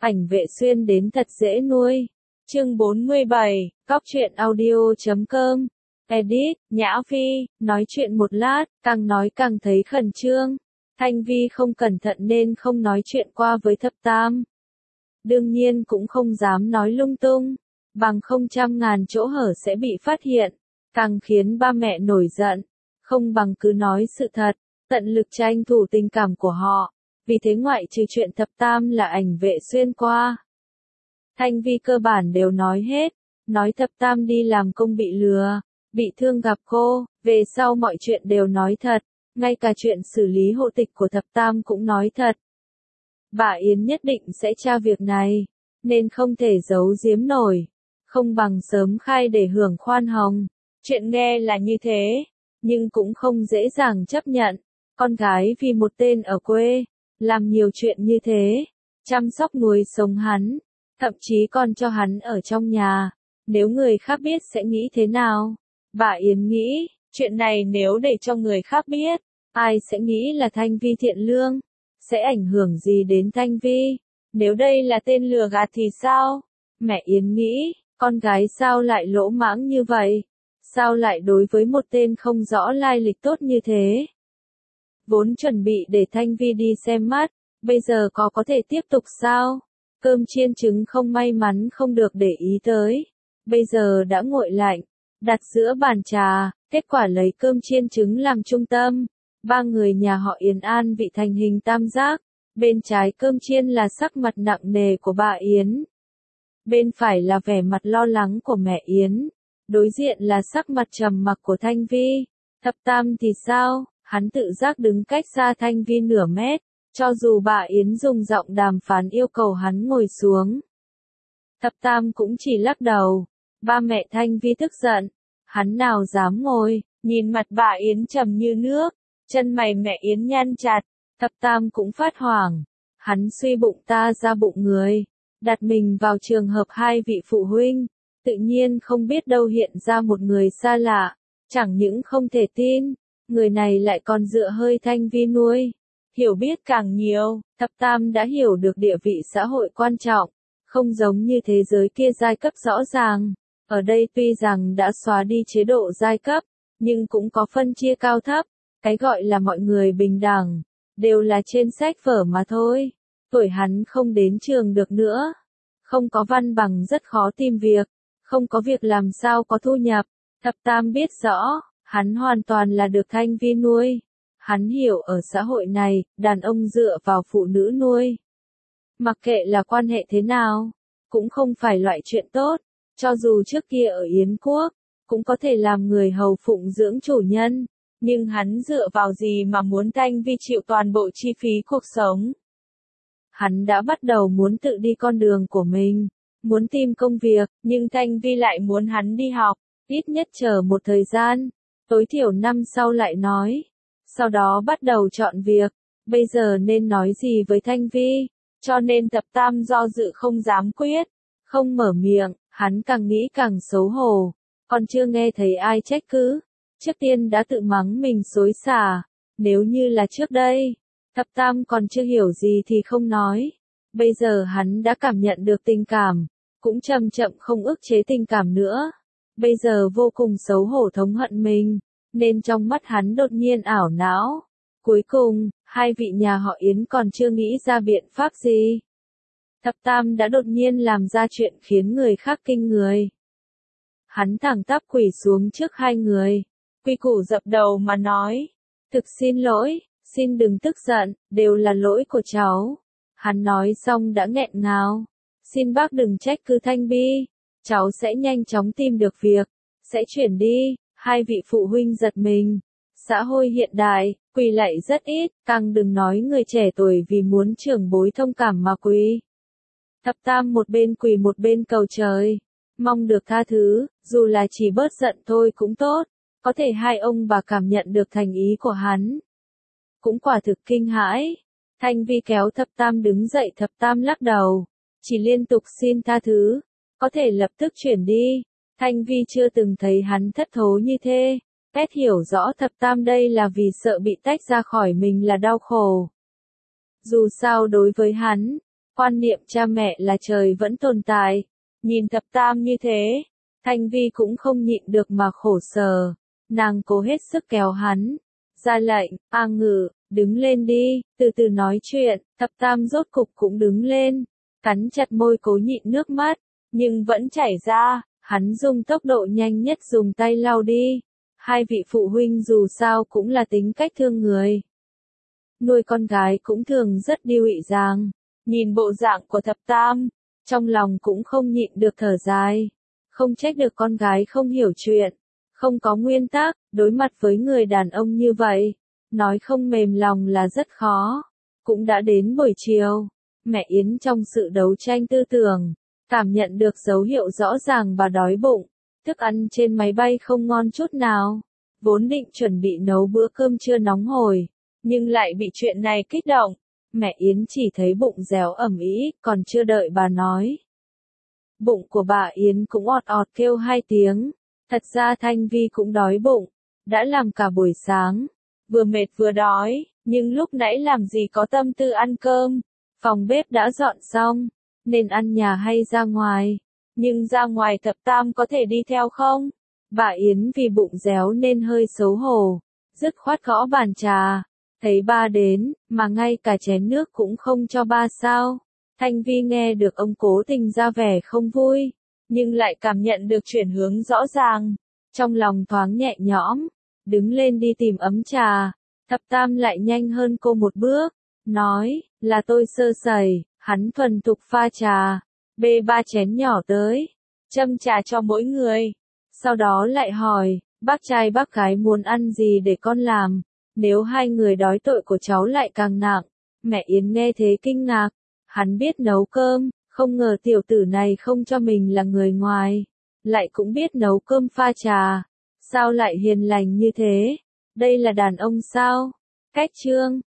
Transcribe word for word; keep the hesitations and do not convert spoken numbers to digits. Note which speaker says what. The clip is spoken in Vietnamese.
Speaker 1: Ảnh Vệ Xuyên đến thật dễ nuôi. Chương bốn mươi bảy, cóc truyện audio chấm com. Edit, Nhã Phi, nói chuyện một lát, càng nói càng thấy khẩn trương. Thanh Vi không cẩn thận nên không nói chuyện qua với thập tam. Đương nhiên cũng không dám nói lung tung, bằng không trăm ngàn chỗ hở sẽ bị phát hiện, càng khiến ba mẹ nổi giận. Không bằng cứ nói sự thật, tận lực tranh thủ tình cảm của họ. Vì thế ngoại trừ chuyện thập tam là Ảnh Vệ Xuyên qua, Thanh Vi cơ bản đều nói hết. Nói thập tam đi làm công bị lừa, bị thương gặp cô, về sau mọi chuyện đều nói thật. Ngay cả chuyện xử lý hộ tịch của thập tam cũng nói thật. Bà Yến nhất định sẽ tra việc này, nên không thể giấu giếm nổi. Không bằng sớm khai để hưởng khoan hồng. Chuyện nghe là như thế, nhưng cũng không dễ dàng chấp nhận. Con gái vì một tên ở quê, làm nhiều chuyện như thế, chăm sóc nuôi sống hắn, thậm chí còn cho hắn ở trong nhà. Nếu người khác biết sẽ nghĩ thế nào? Bà Yến nghĩ, chuyện này nếu để cho người khác biết, ai sẽ nghĩ là Thanh Vi thiện lương? Sẽ ảnh hưởng gì đến Thanh Vi? Nếu đây là tên lừa gạt thì sao? Mẹ Yến nghĩ, con gái sao lại lỗ mãng như vậy? Sao lại đối với một tên không rõ lai lịch tốt như thế? Vốn chuẩn bị để Thanh Vi đi xem mắt, bây giờ có có thể tiếp tục sao? Cơm chiên trứng không may mắn không được để ý tới. Bây giờ đã nguội lạnh, đặt giữa bàn trà, kết quả lấy cơm chiên trứng làm trung tâm. Ba người nhà họ Yến an vị thành hình tam giác. Bên trái cơm chiên là sắc mặt nặng nề của bà Yến. Bên phải là vẻ mặt lo lắng của mẹ Yến. Đối diện là sắc mặt trầm mặc của Thanh Vi. Thập tam thì sao? Hắn tự giác đứng cách xa Thanh Vi nửa mét. Cho dù bà Yến dùng giọng đàm phán yêu cầu hắn ngồi xuống, thập tam cũng chỉ lắc đầu. Ba mẹ Thanh Vi tức giận, hắn nào dám ngồi. Nhìn mặt bà Yến trầm như nước, chân mày mẹ Yến nhăn chặt. Thập tam cũng phát hoảng. Hắn suy bụng ta ra bụng người, đặt mình vào trường hợp hai vị phụ huynh, tự nhiên không biết đâu hiện ra một người xa lạ. Chẳng những không thể tin, người này lại còn dựa hơi Thanh Vi nuôi. Hiểu biết càng nhiều, thập tam đã hiểu được địa vị xã hội quan trọng, không giống như thế giới kia giai cấp rõ ràng. Ở đây tuy rằng đã xóa đi chế độ giai cấp, nhưng cũng có phân chia cao thấp. Cái gọi là mọi người bình đẳng, đều là trên sách vở mà thôi. Tuổi hắn không đến trường được nữa, không có văn bằng rất khó tìm việc, không có việc làm sao có thu nhập. Thập tam biết rõ, hắn hoàn toàn là được Thanh Vi nuôi. Hắn hiểu ở xã hội này, đàn ông dựa vào phụ nữ nuôi, mặc kệ là quan hệ thế nào, cũng không phải loại chuyện tốt. Cho dù trước kia ở Yến Quốc, cũng có thể làm người hầu phụng dưỡng chủ nhân, nhưng hắn dựa vào gì mà muốn Thanh Vi chịu toàn bộ chi phí cuộc sống? Hắn đã bắt đầu muốn tự đi con đường của mình, muốn tìm công việc, nhưng Thanh Vi lại muốn hắn đi học, ít nhất chờ một thời gian, tối thiểu năm sau lại nói. Sau đó bắt đầu chọn việc, bây giờ nên nói gì với Thanh Vi, cho nên thập tam do dự không dám quyết, không mở miệng. Hắn càng nghĩ càng xấu hổ, còn chưa nghe thấy ai trách cứ, trước tiên đã tự mắng mình xối xả. Nếu như là trước đây, thập tam còn chưa hiểu gì thì không nói, bây giờ hắn đã cảm nhận được tình cảm, cũng chậm chậm không ức chế tình cảm nữa, bây giờ vô cùng xấu hổ thống hận mình, nên trong mắt hắn đột nhiên ảo não. Cuối cùng, hai vị nhà họ Yến còn chưa nghĩ ra biện pháp gì, thập tam đã đột nhiên làm ra chuyện khiến người khác kinh người. Hắn thẳng tắp quỳ xuống trước hai người, quy củ dập đầu mà nói, thực xin lỗi, xin đừng tức giận, đều là lỗi của cháu. Hắn nói xong đã nghẹn ngào, xin bác đừng trách cứ Thanh Vi, cháu sẽ nhanh chóng tìm được việc, sẽ chuyển đi. Hai vị phụ huynh giật mình, xã hội hiện đại, quỳ lạy rất ít, càng đừng nói người trẻ tuổi vì muốn trưởng bối thông cảm mà quỳ. Thập tam một bên quỳ một bên cầu trời, mong được tha thứ, dù là chỉ bớt giận thôi cũng tốt. Có thể hai ông bà cảm nhận được thành ý của hắn, cũng quả thực kinh hãi. Thanh Vi kéo thập tam đứng dậy, thập tam lắc đầu, chỉ liên tục xin tha thứ, có thể lập tức chuyển đi. Thanh Vi chưa từng thấy hắn thất thố như thế, Pet hiểu rõ thập tam đây là vì sợ bị tách ra khỏi mình là đau khổ. Dù sao đối với hắn, Quan niệm cha mẹ là trời vẫn tồn tại. Nhìn thập tam như thế, Thanh Vi cũng không nhịn được mà khổ sở. Nàng cố hết sức kéo hắn. Ra lệnh, A Ngự, đứng lên đi, từ từ nói chuyện. Thập tam rốt cục cũng đứng lên. Cắn chặt môi cố nhịn nước mắt, nhưng vẫn chảy ra. Hắn dùng tốc độ nhanh nhất dùng tay lau đi. Hai vị phụ huynh dù sao cũng là tính cách thương người. Nuôi con gái cũng thường rất điêu ị dàng. Nhìn bộ dạng của thập tam, trong lòng cũng không nhịn được thở dài. Không trách được con gái không hiểu chuyện, không có nguyên tắc, đối mặt với người đàn ông như vậy. Nói không mềm lòng là rất khó. Cũng đã đến buổi chiều, mẹ Yến trong sự đấu tranh tư tưởng, cảm nhận được dấu hiệu rõ ràng bà đói bụng. Thức ăn trên máy bay không ngon chút nào. Vốn định chuẩn bị nấu bữa cơm trưa nóng hổi, nhưng lại bị chuyện này kích động. Mẹ Yến chỉ thấy bụng réo ẩm ĩ, còn chưa đợi bà nói. Bụng của bà Yến cũng ọt ọt kêu hai tiếng. Thật ra Thanh Vi cũng đói bụng. Đã làm cả buổi sáng. Vừa mệt vừa đói, nhưng lúc nãy làm gì có tâm tư ăn cơm. Phòng bếp đã dọn xong, nên ăn nhà hay ra ngoài. Nhưng ra ngoài thập tam có thể đi theo không? Bà Yến vì bụng réo nên hơi xấu hổ. Dứt khoát gõ bàn trà. Thấy ba đến, mà ngay cả chén nước cũng không cho ba sao. Thanh Vi nghe được ông cố tình ra vẻ không vui, nhưng lại cảm nhận được chuyển hướng rõ ràng. Trong lòng thoáng nhẹ nhõm, đứng lên đi tìm ấm trà. Thập tam lại nhanh hơn cô một bước, nói, là tôi sơ sẩy, hắn thuần thục pha trà, bê ba chén nhỏ tới, châm trà cho mỗi người. Sau đó lại hỏi, bác trai bác gái muốn ăn gì để con làm? Nếu hai người đói tội của cháu lại càng nặng. Mẹ Yến nghe thế kinh ngạc. Hắn biết nấu cơm, không ngờ tiểu tử này không cho mình là người ngoài. Lại cũng biết nấu cơm pha trà. Sao lại hiền lành như thế? Đây là đàn ông sao? Cách chương